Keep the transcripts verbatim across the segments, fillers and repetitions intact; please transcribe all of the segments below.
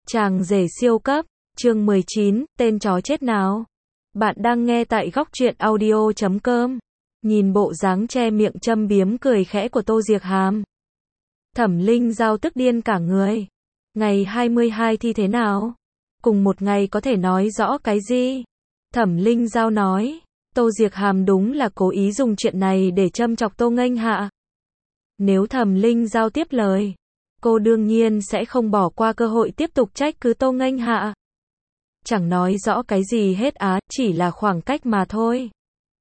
Chàng rể siêu cấp, chương mười chín, tên chó chết nào. Bạn đang nghe tại góc truyện audio chấm com. Nhìn bộ dáng che miệng châm biếm cười khẽ của Tô Diệc Hàm, Thẩm Linh Giao tức điên cả người. Ngày hai mươi hai thì thế nào? Cùng một ngày có thể nói rõ cái gì? Thẩm Linh Giao nói, Tô Diệc Hàm đúng là cố ý dùng chuyện này để châm chọc Tô Nghênh Hạ. Nếu Thẩm Linh Giao tiếp lời, cô đương nhiên sẽ không bỏ qua cơ hội tiếp tục trách cứ Tô Nghênh Hạ. Chẳng nói rõ cái gì hết á, chỉ là khoảng cách mà thôi.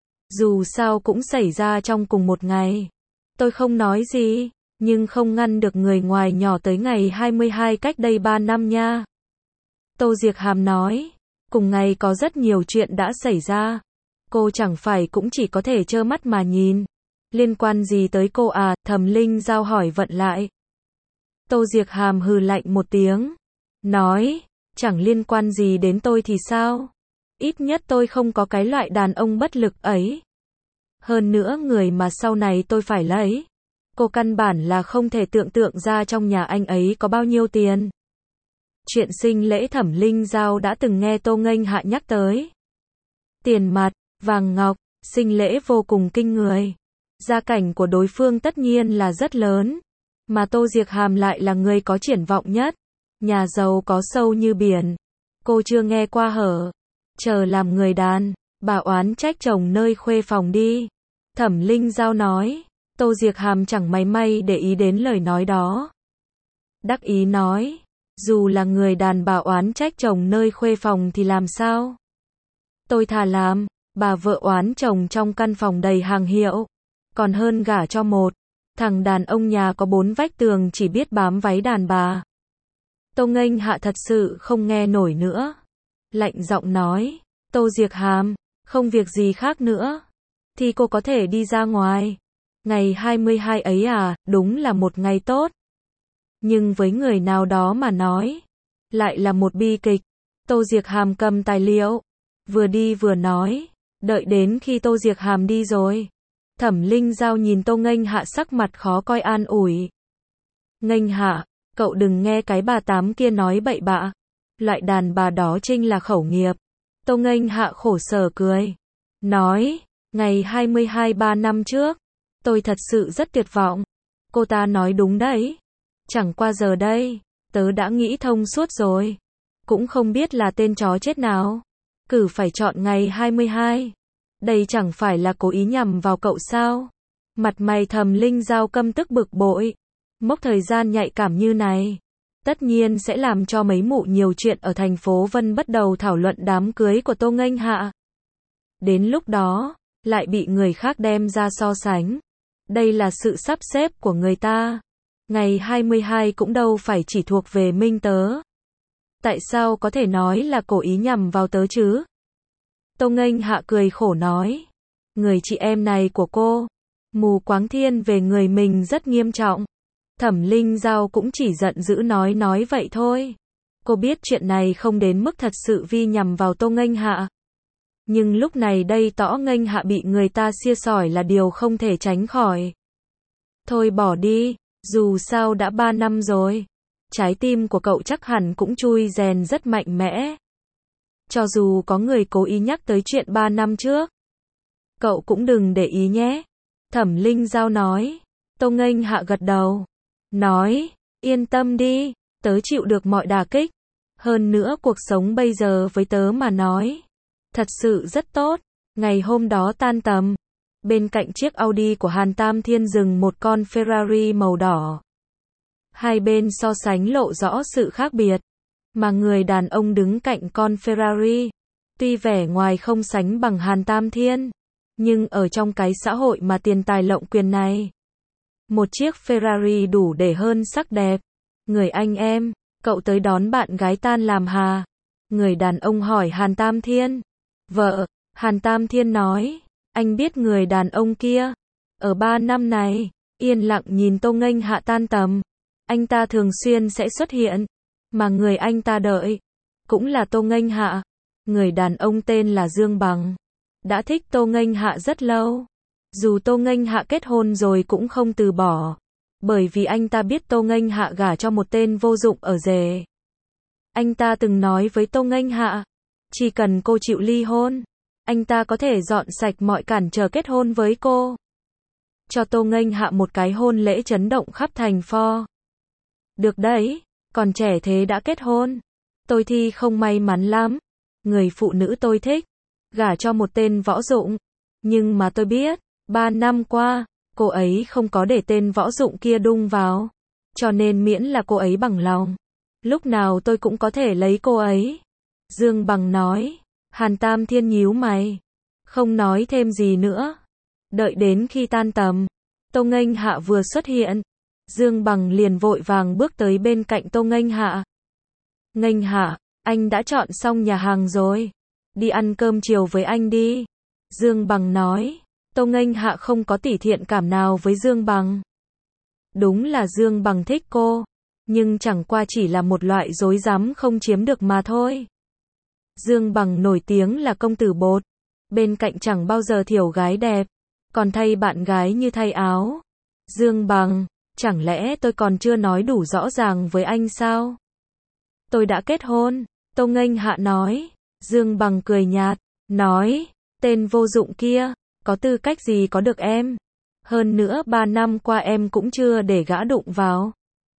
Dù sao cũng xảy ra trong cùng một ngày. Tôi không nói gì, nhưng không ngăn được người ngoài nhỏ tới ngày hai mươi hai cách đây ba năm nha. Tô Diệc Hàm nói, cùng ngày có rất nhiều chuyện đã xảy ra. Cô chẳng phải cũng chỉ có thể trơ mắt mà nhìn. Liên quan gì tới cô à? Thẩm Linh Giao hỏi vận lại. Tô Diệc Hàm hừ lạnh một tiếng, nói, chẳng liên quan gì đến tôi thì sao? Ít nhất tôi không có cái loại đàn ông bất lực ấy. Hơn nữa người mà sau này tôi phải lấy, cô căn bản là không thể tưởng tượng ra trong nhà anh ấy có bao nhiêu tiền. Chuyện sinh lễ Thẩm Linh Giao đã từng nghe Tô Nghênh Hạ nhắc tới. Tiền mặt, vàng ngọc, sinh lễ vô cùng kinh người. Gia cảnh của đối phương tất nhiên là rất lớn. Mà Tô Diệc Hàm lại là người có triển vọng nhất. Nhà giàu có sâu như biển. Cô chưa nghe qua hở. Chờ làm người đàn, bà oán trách chồng nơi khuê phòng đi. Thẩm Linh Giao nói. Tô Diệc Hàm chẳng mảy may để ý đến lời nói đó. Đắc ý nói. Dù là người đàn bà oán trách chồng nơi khuê phòng thì làm sao? Tôi thà làm bà vợ oán chồng trong căn phòng đầy hàng hiệu. Còn hơn gả cho một thằng đàn ông nhà có bốn vách tường chỉ biết bám váy đàn bà. Tô Nghênh Hạ thật sự không nghe nổi nữa. Lạnh giọng nói, Tô Diệc Hàm, không việc gì khác nữa. Thì cô có thể đi ra ngoài. Ngày hai mươi hai ấy à, đúng là một ngày tốt. Nhưng với người nào đó mà nói, lại là một bi kịch. Tô Diệc Hàm cầm tài liệu, vừa đi vừa nói, đợi đến khi Tô Diệc Hàm đi rồi. Thẩm Linh Giao nhìn Tô Nghênh Hạ sắc mặt khó coi an ủi. Nghênh Hạ, cậu đừng nghe cái bà tám kia nói bậy bạ. Loại đàn bà đó trinh là khẩu nghiệp. Tô Nghênh Hạ khổ sở cười. Nói, ngày hai mươi hai ba năm trước, tôi thật sự rất tuyệt vọng. Cô ta nói đúng đấy. Chẳng qua giờ đây, tớ đã nghĩ thông suốt rồi. Cũng không biết là tên chó chết nào. Cử phải chọn ngày hai mươi hai. Đây chẳng phải là cố ý nhằm vào cậu sao? Mặt mày Thẩm Linh Giao căm tức bực bội. Mốc thời gian nhạy cảm như này, tất nhiên sẽ làm cho mấy mụ nhiều chuyện ở thành phố Vân bắt đầu thảo luận đám cưới của Tô Nghênh Hạ. Đến lúc đó, lại bị người khác đem ra so sánh. Đây là sự sắp xếp của người ta. Ngày hai mươi hai cũng đâu phải chỉ thuộc về Minh tớ. Tại sao có thể nói là cố ý nhằm vào tớ chứ? Tô Nghênh Hạ cười khổ nói. Người chị em này của cô, mù quáng thiên về người mình rất nghiêm trọng. Thẩm Linh Giao cũng chỉ giận dữ nói nói vậy thôi. Cô biết chuyện này không đến mức thật sự vi nhằm vào Tô Nghênh Hạ. Nhưng lúc này đây tỏ Nghênh Hạ bị người ta xia xỏi là điều không thể tránh khỏi. Thôi bỏ đi, dù sao đã ba năm rồi. Trái tim của cậu chắc hẳn cũng chui rèn rất mạnh mẽ. Cho dù có người cố ý nhắc tới chuyện ba năm trước, cậu cũng đừng để ý nhé. Thẩm Linh Giao nói. Tô Nghênh Hạ gật đầu. Nói, yên tâm đi, tớ chịu được mọi đả kích. Hơn nữa cuộc sống bây giờ với tớ mà nói, thật sự rất tốt. Ngày hôm đó tan tầm, bên cạnh chiếc Audi của Hàn Tam Thiên dừng một con Ferrari màu đỏ. Hai bên so sánh lộ rõ sự khác biệt. Mà người đàn ông đứng cạnh con Ferrari, tuy vẻ ngoài không sánh bằng Hàn Tam Thiên, nhưng ở trong cái xã hội mà tiền tài lộng quyền này, một chiếc Ferrari đủ để hơn sắc đẹp. Người anh em, cậu tới đón bạn gái tan làm hà? Người đàn ông hỏi Hàn Tam Thiên. Vợ, Hàn Tam Thiên nói. Anh biết người đàn ông kia. Ở ba năm này, yên lặng nhìn Tô Nghênh Hạ tan tầm. Anh ta thường xuyên sẽ xuất hiện. Mà người anh ta đợi, cũng là Tô Nghênh Hạ. Người đàn ông tên là Dương Bằng. Đã thích Tô Nghênh Hạ rất lâu. Dù Tô Nghênh Hạ kết hôn rồi cũng không từ bỏ. Bởi vì anh ta biết Tô Nghênh Hạ gả cho một tên vô dụng ở rể. Anh ta từng nói với Tô Nghênh Hạ, chỉ cần cô chịu ly hôn, anh ta có thể dọn sạch mọi cản trở kết hôn với cô. Cho Tô Nghênh Hạ một cái hôn lễ chấn động khắp thành Pho. Được đấy, còn trẻ thế đã kết hôn. Tôi thì không may mắn lắm. Người phụ nữ tôi thích, gả cho một tên Võ Dụng. Nhưng mà tôi biết, ba năm qua, cô ấy không có để tên Võ Dụng kia đung vào. Cho nên miễn là cô ấy bằng lòng, lúc nào tôi cũng có thể lấy cô ấy. Dương Bằng nói. Hàn Tam Thiên nhíu mày, không nói thêm gì nữa. Đợi đến khi tan tầm, Tô Nghênh Hạ vừa xuất hiện, Dương Bằng liền vội vàng bước tới bên cạnh Tô Nghênh Hạ. Nghênh Hạ, anh đã chọn xong nhà hàng rồi, đi ăn cơm chiều với anh đi. Dương Bằng nói. Tô Nghênh Hạ không có tỉ thiện cảm nào với Dương Bằng. Đúng là Dương Bằng thích cô, nhưng chẳng qua chỉ là một loại dối dám không chiếm được mà thôi. Dương Bằng nổi tiếng là công tử bột, bên cạnh chẳng bao giờ thiểu gái đẹp, còn thay bạn gái như thay áo. Dương Bằng, chẳng lẽ tôi còn chưa nói đủ rõ ràng với anh sao? Tôi đã kết hôn, Tô Nghênh Hạ nói. Dương Bằng cười nhạt, nói, tên vô dụng kia, có tư cách gì có được em? Hơn nữa ba năm qua em cũng chưa để gã đụng vào.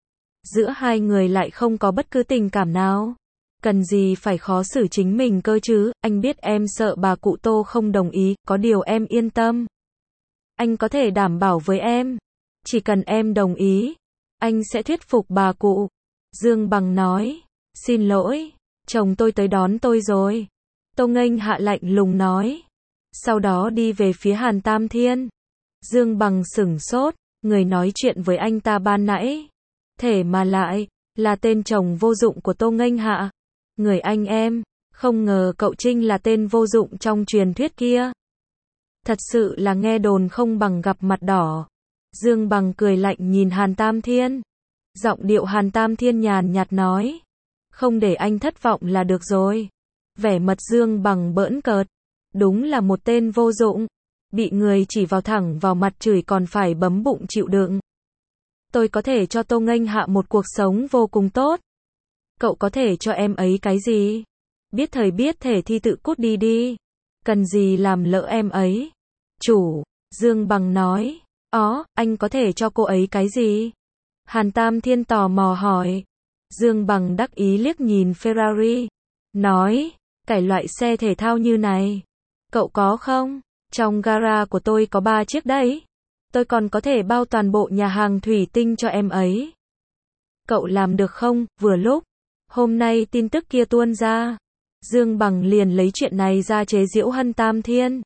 Giữa hai người lại không có bất cứ tình cảm nào. Cần gì phải khó xử chính mình cơ chứ, anh biết em sợ bà cụ Tô không đồng ý, có điều em yên tâm. Anh có thể đảm bảo với em, chỉ cần em đồng ý, anh sẽ thuyết phục bà cụ. Dương Bằng nói, xin lỗi, chồng tôi tới đón tôi rồi. Tô Nghênh Hạ lạnh lùng nói. Sau đó đi về phía Hàn Tam Thiên. Dương Bằng sửng sốt, người nói chuyện với anh ta ban nãy, thể mà lại là tên chồng vô dụng của Tô Nghênh Hạ. Người anh em, không ngờ cậu Trinh là tên vô dụng trong truyền thuyết kia. Thật sự là nghe đồn không bằng gặp mặt đỏ. Dương Bằng cười lạnh nhìn Hàn Tam Thiên. Giọng điệu Hàn Tam Thiên nhàn nhạt nói, không để anh thất vọng là được rồi. Vẻ mặt Dương Bằng bỡn cợt, đúng là một tên vô dụng, bị người chỉ vào thẳng vào mặt chửi còn phải bấm bụng chịu đựng. Tôi có thể cho Tô Nghênh Hạ một cuộc sống vô cùng tốt. Cậu có thể cho em ấy cái gì? Biết thời biết thể thì tự cút đi đi. Cần gì làm lỡ em ấy? Chủ, Dương Bằng nói. Ó, anh có thể cho cô ấy cái gì? Hàn Tam Thiên tò mò hỏi. Dương Bằng đắc ý liếc nhìn Ferrari. Nói, cái loại xe thể thao như này, cậu có không? Trong gara của tôi có ba chiếc đấy. Tôi còn có thể bao toàn bộ nhà hàng thủy tinh cho em ấy. Cậu làm được không? Vừa lúc hôm nay tin tức kia tuôn ra, Dương Bằng liền lấy chuyện này ra chế giễu Hàn Tam Thiên.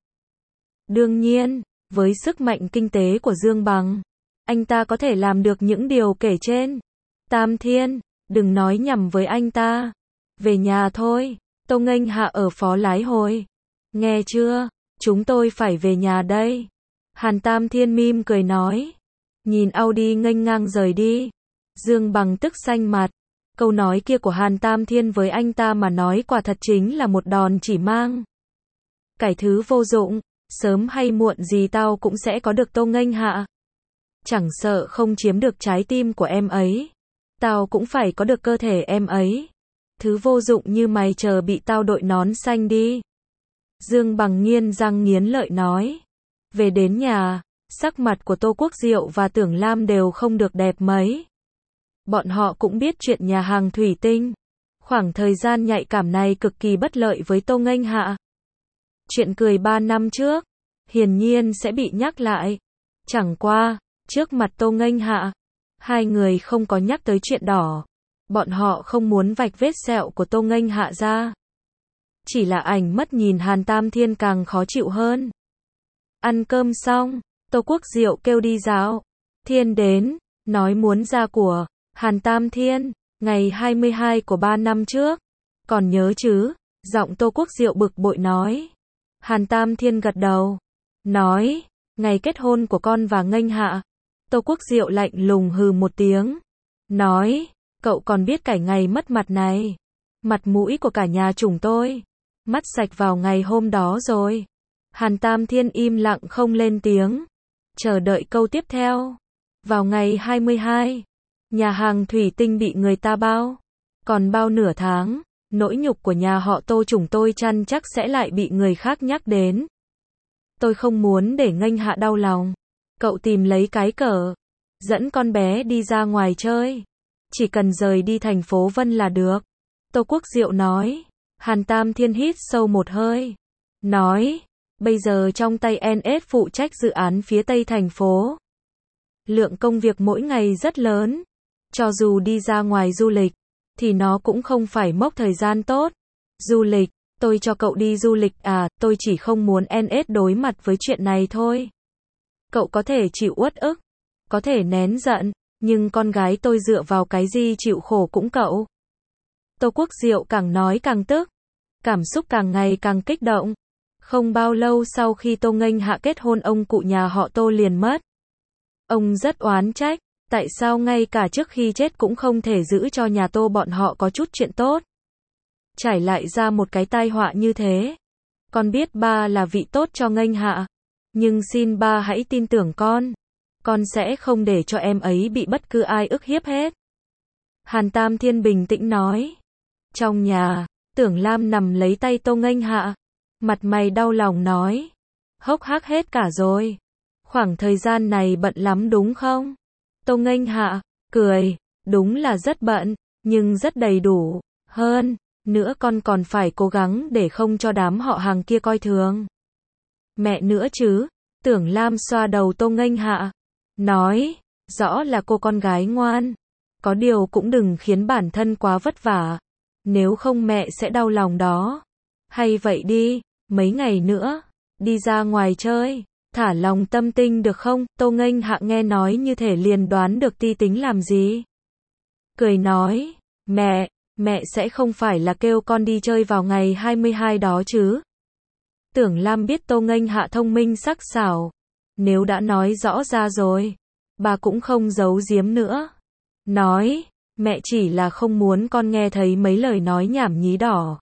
Đương nhiên, với sức mạnh kinh tế của Dương Bằng, anh ta có thể làm được những điều kể trên. Tam Thiên, đừng nói nhầm với anh ta. Về nhà thôi. Tô Nghênh Hạ ở phó lái hồi. Nghe chưa? Chúng tôi phải về nhà đây. Hàn Tam Thiên mỉm cười nói. Nhìn Audi nghênh ngang rời đi. Dương Bằng tức xanh mặt. Câu nói kia của Hàn Tam Thiên với anh ta mà nói quả thật chính là một đòn chỉ mang. Cái thứ vô dụng, sớm hay muộn gì tao cũng sẽ có được Tô Nghênh Hạ. Chẳng sợ không chiếm được trái tim của em ấy, tao cũng phải có được cơ thể em ấy. Thứ vô dụng như mày chờ bị tao đội nón xanh đi. Dương Bằng nghiến răng nghiến lợi nói. Về đến nhà, sắc mặt của Tô Quốc Diệu và Tưởng Lam đều không được đẹp mấy. Bọn họ cũng biết chuyện nhà hàng thủy tinh. Khoảng thời gian nhạy cảm này cực kỳ bất lợi với Tô Nghênh Hạ. Chuyện cười ba năm trước, hiển nhiên sẽ bị nhắc lại. Chẳng qua, trước mặt Tô Nghênh Hạ, hai người không có nhắc tới chuyện đỏ. Bọn họ không muốn vạch vết sẹo của Tô Nghênh Hạ ra. Chỉ là ảnh mất nhìn Hàn Tam Thiên càng khó chịu hơn. Ăn cơm xong, Tô Quốc Diệu kêu đi dạo. Thiên đến, nói muốn ra của Hàn Tam Thiên, ngày hai mươi hai của ba năm trước. Còn nhớ chứ? Giọng Tô Quốc Diệu bực bội nói. Hàn Tam Thiên gật đầu. Nói, ngày kết hôn của con và Nghênh Hạ. Tô Quốc Diệu lạnh lùng hừ một tiếng. Nói, cậu còn biết cái ngày mất mặt này. Mặt mũi của cả nhà chúng tôi. Mất sạch vào ngày hôm đó rồi. Hàn Tam Thiên im lặng không lên tiếng. Chờ đợi câu tiếp theo. Vào ngày hai mươi hai, nhà hàng thủy tinh bị người ta bao. Còn bao nửa tháng, nỗi nhục của nhà họ Tô chúng tôi chăn chắc sẽ lại bị người khác nhắc đến. Tôi không muốn để Nghênh Hạ đau lòng. Cậu tìm lấy cái cờ, dẫn con bé đi ra ngoài chơi. Chỉ cần rời đi thành phố Vân là được. Tô Quốc Diệu nói. Hàn Tam Thiên hít sâu một hơi. Nói, bây giờ trong tay en ét phụ trách dự án phía tây thành phố. Lượng công việc mỗi ngày rất lớn. Cho dù đi ra ngoài du lịch, thì nó cũng không phải mốc thời gian tốt. Du lịch, tôi cho cậu đi du lịch à, tôi chỉ không muốn en ét đối mặt với chuyện này thôi. Cậu có thể chịu uất ức, có thể nén giận, nhưng con gái tôi dựa vào cái gì chịu khổ cũng cậu. Tô Quốc Diệu càng nói càng tức, cảm xúc càng ngày càng kích động. Không bao lâu sau khi Tô Nghênh Hạ kết hôn, ông cụ nhà họ Tô liền mất. Ông rất oán trách, tại sao ngay cả trước khi chết cũng không thể giữ cho nhà Tô bọn họ có chút chuyện tốt. Trải lại ra một cái tai họa như thế. Con biết ba là vị tốt cho Nghênh Hạ, nhưng xin ba hãy tin tưởng con. Con sẽ không để cho em ấy bị bất cứ ai ức hiếp hết. Hàn Tam Thiên bình tĩnh nói. Trong nhà, Tưởng Lam nằm lấy tay Tô Nghênh Hạ, mặt mày đau lòng nói. Hốc hác hết cả rồi. Khoảng thời gian này bận lắm đúng không? Tô Nghênh Hạ cười, đúng là rất bận, nhưng rất đầy đủ. Hơn nữa con còn phải cố gắng để không cho đám họ hàng kia coi thường. Mẹ nữa chứ? Tưởng Lam xoa đầu Tô Nghênh Hạ, nói, rõ là cô con gái ngoan. Có điều cũng đừng khiến bản thân quá vất vả, nếu không mẹ sẽ đau lòng đó. Hay vậy đi, mấy ngày nữa, đi ra ngoài chơi, thả lòng tâm tinh được không? Tô Nghênh Hạ nghe nói như thể liền đoán được Ti tính làm gì. Cười nói, mẹ, mẹ sẽ không phải là kêu con đi chơi vào ngày hai mươi hai đó chứ? Tưởng Lam biết Tô Nghênh Hạ thông minh sắc sảo, nếu đã nói rõ ra rồi, bà cũng không giấu giếm nữa. Nói, mẹ chỉ là không muốn con nghe thấy mấy lời nói nhảm nhí đỏ.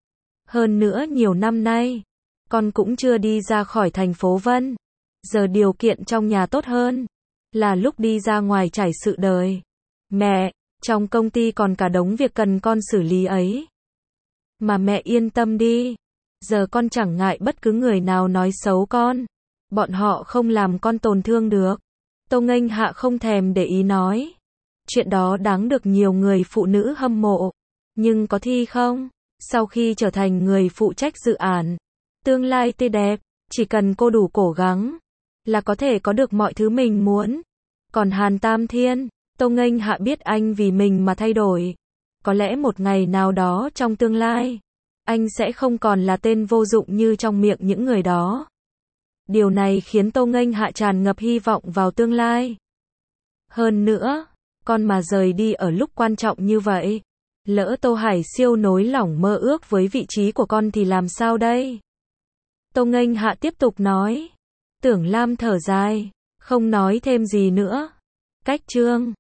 Hơn nữa nhiều năm nay, con cũng chưa đi ra khỏi thành phố Vân. Giờ điều kiện trong nhà tốt hơn, là lúc đi ra ngoài trải sự đời. Mẹ, trong công ty còn cả đống việc cần con xử lý ấy. Mà mẹ yên tâm đi, giờ con chẳng ngại bất cứ người nào nói xấu con. Bọn họ không làm con tổn thương được. Tô Nghênh Hạ không thèm để ý nói. Chuyện đó đáng được nhiều người phụ nữ hâm mộ. Nhưng có thi không? Sau khi trở thành người phụ trách dự án, tương lai tươi đẹp, chỉ cần cô đủ cố gắng, là có thể có được mọi thứ mình muốn. Còn Hàn Tam Thiên, Tô Nghênh Hạ biết anh vì mình mà thay đổi. Có lẽ một ngày nào đó trong tương lai, anh sẽ không còn là tên vô dụng như trong miệng những người đó. Điều này khiến Tô Nghênh Hạ tràn ngập hy vọng vào tương lai. Hơn nữa, con mà rời đi ở lúc quan trọng như vậy, lỡ Tô Hải Siêu nối lỏng mơ ước với vị trí của con thì làm sao đây? Tô Nghênh Hạ tiếp tục nói. Tưởng Lam thở dài, không nói thêm gì nữa. Cách chương